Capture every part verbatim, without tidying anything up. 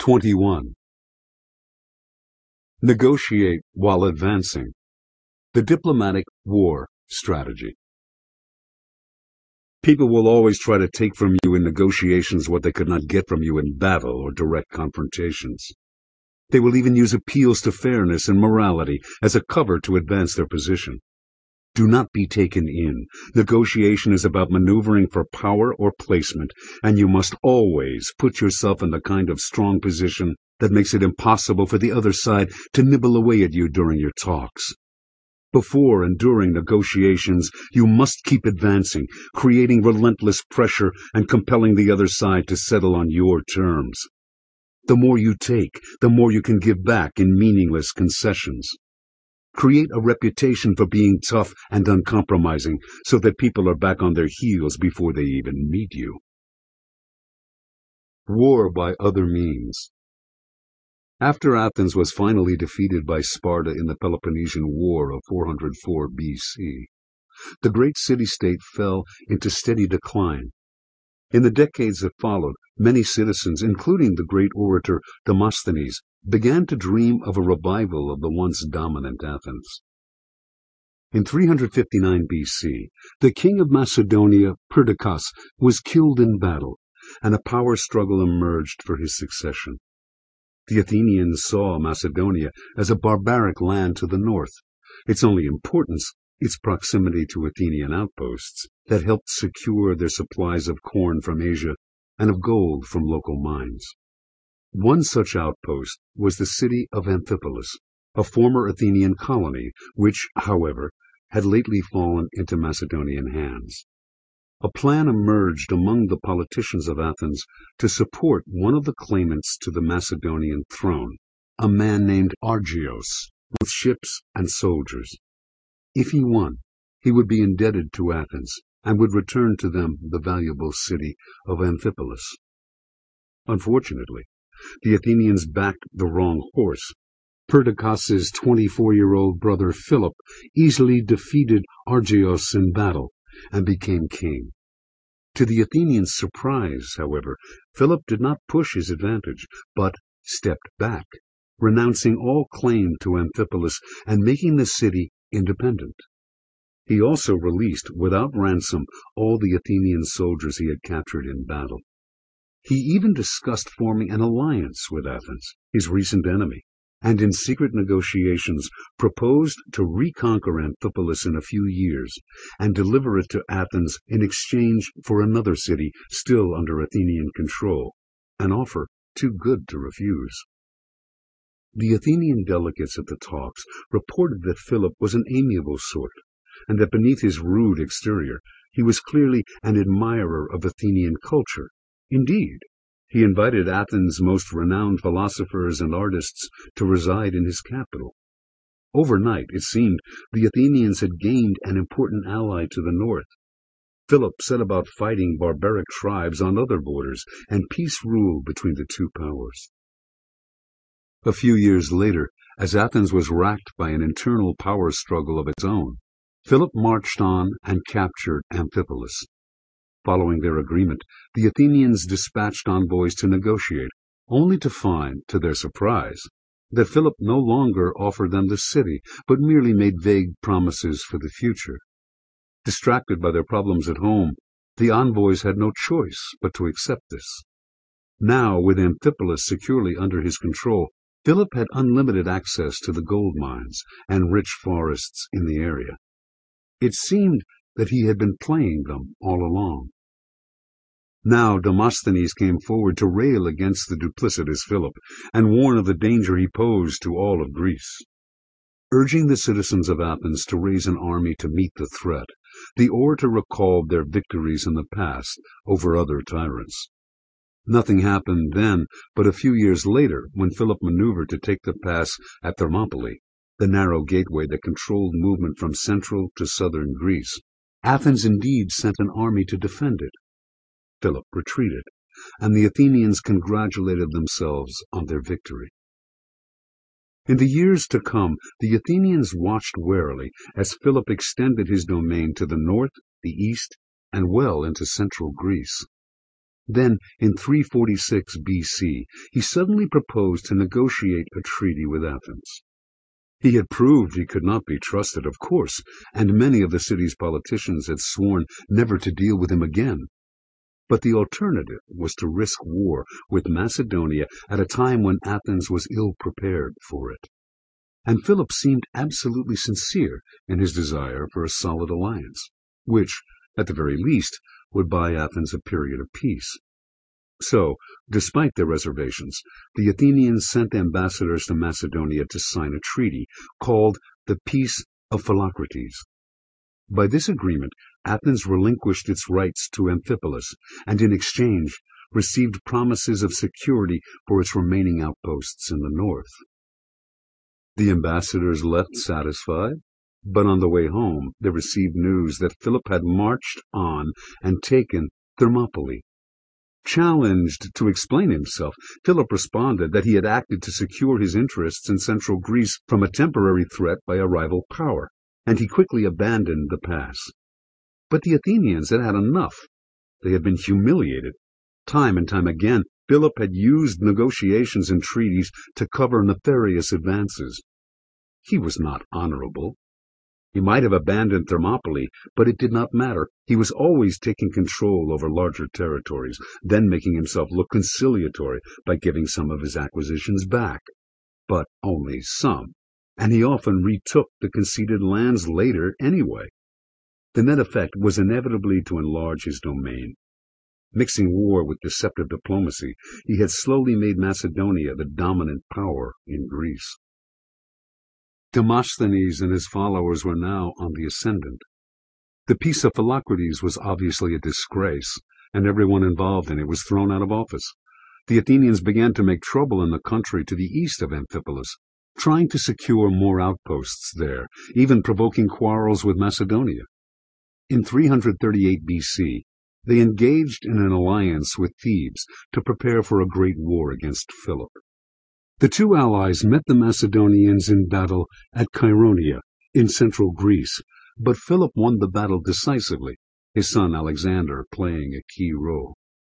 twenty-one. Negotiate while advancing. The diplomatic war strategy. People will always try to take from you in negotiations what they could not get from you in battle or direct confrontations. They will even use appeals to fairness and morality as a cover to advance their position. Do not be taken in. Negotiation is about maneuvering for power or placement, and you must always put yourself in the kind of strong position that makes it impossible for the other side to nibble away at you during your talks. Before and during negotiations, you must keep advancing, creating relentless pressure and compelling the other side to settle on your terms. The more you take, the more you can give back in meaningless concessions. Create a reputation for being tough and uncompromising so that people are back on their heels before they even meet you. War by other means. After Athens was finally defeated by Sparta in the Peloponnesian War of four hundred four B C, the great city-state fell into steady decline. In the decades that followed, many citizens, including the great orator Demosthenes, began to dream of a revival of the once dominant Athens. In three hundred fifty-nine B C, the king of Macedonia, Perdiccas, was killed in battle, and a power struggle emerged for his succession. The Athenians saw Macedonia as a barbaric land to the north, its only importance its proximity to Athenian outposts that helped secure their supplies of corn from Asia and of gold from local mines. One such outpost was the city of Amphipolis, a former Athenian colony, which, however, had lately fallen into Macedonian hands. A plan emerged among the politicians of Athens to support one of the claimants to the Macedonian throne, a man named Argios, with ships and soldiers. If he won, he would be indebted to Athens and would return to them the valuable city of Amphipolis. Unfortunately, the Athenians backed the wrong horse. Perdiccas's twenty-four-year-old brother Philip easily defeated Argios in battle and became king. To the Athenians' surprise, however, Philip did not push his advantage, but stepped back, renouncing all claim to Amphipolis and making the city independent. He also released, without ransom, all the Athenian soldiers he had captured in battle. He even discussed forming an alliance with Athens, his recent enemy, and in secret negotiations proposed to reconquer Amphipolis in a few years and deliver it to Athens in exchange for another city still under Athenian control, an offer too good to refuse. The Athenian delegates at the talks reported that Philip was an amiable sort, and that beneath his rude exterior he was clearly an admirer of Athenian culture. Indeed, he invited Athens' most renowned philosophers and artists to reside in his capital. Overnight, it seemed, the Athenians had gained an important ally to the north. Philip set about fighting barbaric tribes on other borders, and peace ruled between the two powers. A few years later, as Athens was racked by an internal power struggle of its own, Philip marched on and captured Amphipolis. Following their agreement, the Athenians dispatched envoys to negotiate, only to find, to their surprise, that Philip no longer offered them the city, but merely made vague promises for the future. Distracted by their problems at home, the envoys had no choice but to accept this. Now, with Amphipolis securely under his control, Philip had unlimited access to the gold mines and rich forests in the area. It seemed that he had been playing them all along. Now Demosthenes came forward to rail against the duplicitous Philip and warn of the danger he posed to all of Greece. Urging the citizens of Athens to raise an army to meet the threat, the orator recalled their victories in the past over other tyrants. Nothing happened then, but a few years later, when Philip maneuvered to take the pass at Thermopylae, the narrow gateway that controlled movement from central to southern Greece, Athens indeed sent an army to defend it. Philip retreated, and the Athenians congratulated themselves on their victory. In the years to come, the Athenians watched warily as Philip extended his domain to the north, the east, and well into central Greece. Then, in three forty-six B C, he suddenly proposed to negotiate a treaty with Athens. He had proved he could not be trusted, of course, and many of the city's politicians had sworn never to deal with him again. But the alternative was to risk war with Macedonia at a time when Athens was ill-prepared for it. And Philip seemed absolutely sincere in his desire for a solid alliance, which, at the very least, would buy Athens a period of peace. So, despite their reservations, the Athenians sent ambassadors to Macedonia to sign a treaty called the Peace of Philocrates. By this agreement, Athens relinquished its rights to Amphipolis, and in exchange received promises of security for its remaining outposts in the north. The ambassadors left satisfied, but on the way home they received news that Philip had marched on and taken Thermopylae. Challenged to explain himself, Philip responded that he had acted to secure his interests in central Greece from a temporary threat by a rival power, and he quickly abandoned the pass. But the Athenians had had enough. They had been humiliated. Time and time again, Philip had used negotiations and treaties to cover nefarious advances. He was not honorable. He might have abandoned Thermopylae, but it did not matter. He was always taking control over larger territories, then making himself look conciliatory by giving some of his acquisitions back. But only some, and he often retook the conceded lands later anyway. The net effect was inevitably to enlarge his domain. Mixing war with deceptive diplomacy, he had slowly made Macedonia the dominant power in Greece. Demosthenes and his followers were now on the ascendant. The Peace of Philocrates was obviously a disgrace, and everyone involved in it was thrown out of office. The Athenians began to make trouble in the country to the east of Amphipolis, trying to secure more outposts there, even provoking quarrels with Macedonia. In three thirty-eight B C, they engaged in an alliance with Thebes to prepare for a great war against Philip. The two allies met the Macedonians in battle at Chaeronea, in central Greece, but Philip won the battle decisively, his son Alexander playing a key role.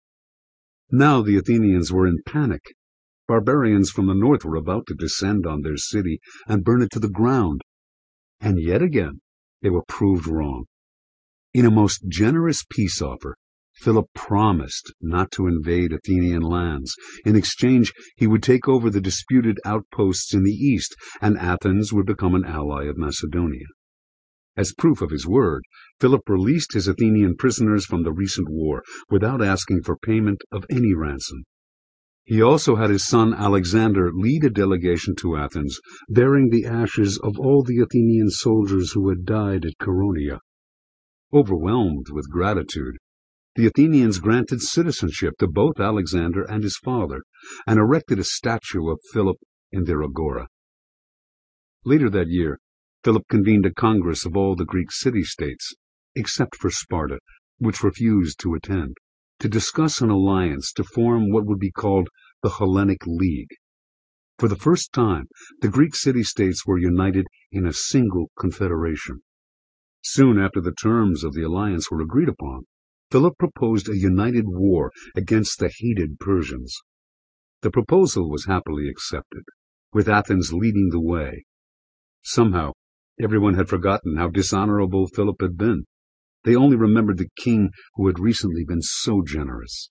Now the Athenians were in panic. Barbarians from the north were about to descend on their city and burn it to the ground. And yet again, they were proved wrong. In a most generous peace offer, Philip promised not to invade Athenian lands. In exchange, he would take over the disputed outposts in the east, and Athens would become an ally of Macedonia. As proof of his word, Philip released his Athenian prisoners from the recent war without asking for payment of any ransom. He also had his son Alexander lead a delegation to Athens, bearing the ashes of all the Athenian soldiers who had died at Chaeronea. Overwhelmed with gratitude, the Athenians granted citizenship to both Alexander and his father, and erected a statue of Philip in their agora. Later that year, Philip convened a congress of all the Greek city-states, except for Sparta, which refused to attend, to discuss an alliance to form what would be called the Hellenic League. For the first time, the Greek city-states were united in a single confederation. Soon after the terms of the alliance were agreed upon, Philip proposed a united war against the hated Persians. The proposal was happily accepted, with Athens leading the way. Somehow, everyone had forgotten how dishonorable Philip had been. They only remembered the king who had recently been so generous.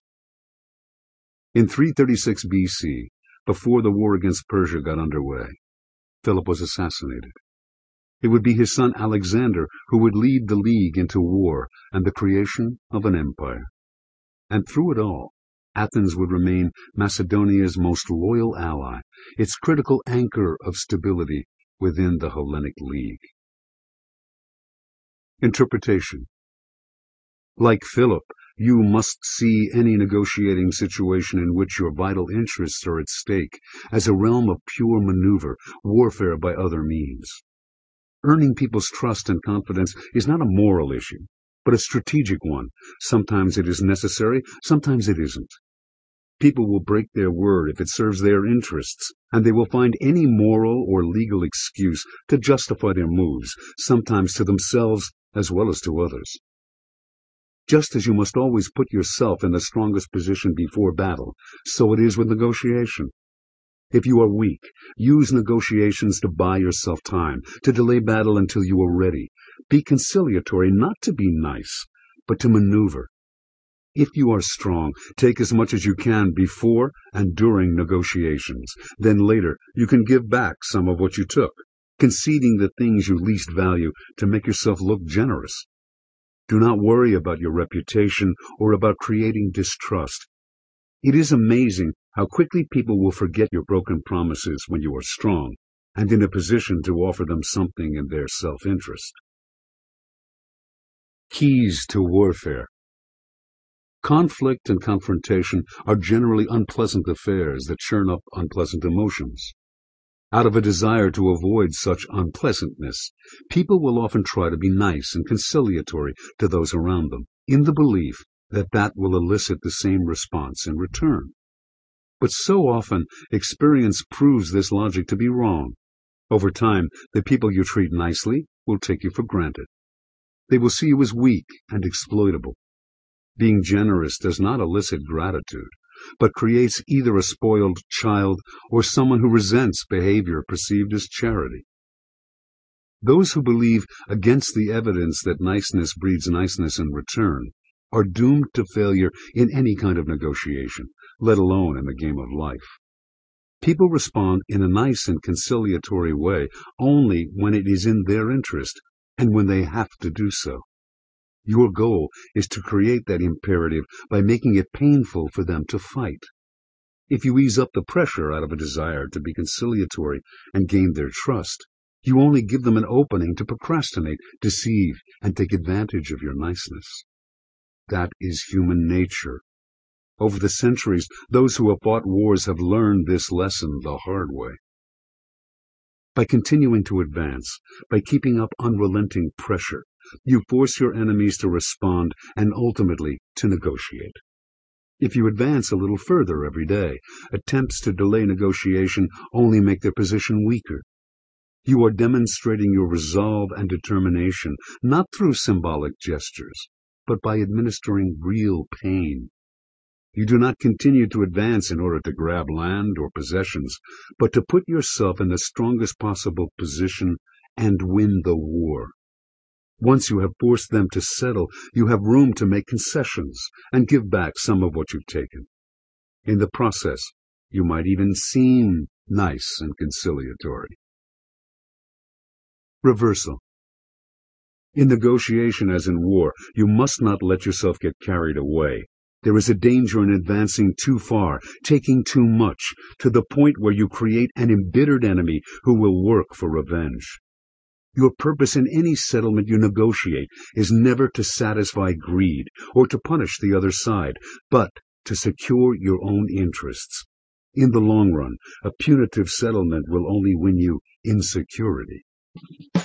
In three thirty-six B C, before the war against Persia got underway, Philip was assassinated. It would be his son Alexander who would lead the League into war and the creation of an empire. And through it all, Athens would remain Macedonia's most loyal ally, its critical anchor of stability within the Hellenic League. Interpretation. Like Philip, you must see any negotiating situation in which your vital interests are at stake as a realm of pure maneuver, warfare by other means. Earning people's trust and confidence is not a moral issue, but a strategic one. Sometimes it is necessary, sometimes it isn't. People will break their word if it serves their interests, and they will find any moral or legal excuse to justify their moves, sometimes to themselves as well as to others. Just as you must always put yourself in the strongest position before battle, so it is with negotiation. If you are weak, use negotiations to buy yourself time, to delay battle until you are ready. Be conciliatory, not to be nice, but to maneuver. If you are strong, take as much as you can before and during negotiations. Then later, you can give back some of what you took, conceding the things you least value to make yourself look generous. Do not worry about your reputation or about creating distrust. It is amazing how quickly people will forget your broken promises when you are strong and in a position to offer them something in their self-interest. Keys to warfare. Conflict and confrontation are generally unpleasant affairs that churn up unpleasant emotions. Out of a desire to avoid such unpleasantness, people will often try to be nice and conciliatory to those around them, in the belief that that will elicit the same response in return. But so often, experience proves this logic to be wrong. Over time, the people you treat nicely will take you for granted. They will see you as weak and exploitable. Being generous does not elicit gratitude, but creates either a spoiled child or someone who resents behavior perceived as charity. Those who believe against the evidence that niceness breeds niceness in return are doomed to failure in any kind of negotiation, let alone in the game of life. People respond in a nice and conciliatory way only when it is in their interest and when they have to do so. Your goal is to create that imperative by making it painful for them to fight. If you ease up the pressure out of a desire to be conciliatory and gain their trust, you only give them an opening to procrastinate, deceive, and take advantage of your niceness. That is human nature. Over the centuries, those who have fought wars have learned this lesson the hard way. By continuing to advance, by keeping up unrelenting pressure, you force your enemies to respond and ultimately to negotiate. If you advance a little further every day, attempts to delay negotiation only make their position weaker. You are demonstrating your resolve and determination, not through symbolic gestures, but by administering real pain. You do not continue to advance in order to grab land or possessions, but to put yourself in the strongest possible position and win the war. Once you have forced them to settle, you have room to make concessions and give back some of what you've taken. In the process, you might even seem nice and conciliatory. Reversal. In negotiation as in war, you must not let yourself get carried away. There is a danger in advancing too far, taking too much, to the point where you create an embittered enemy who will work for revenge. Your purpose in any settlement you negotiate is never to satisfy greed or to punish the other side, but to secure your own interests. In the long run, a punitive settlement will only win you insecurity.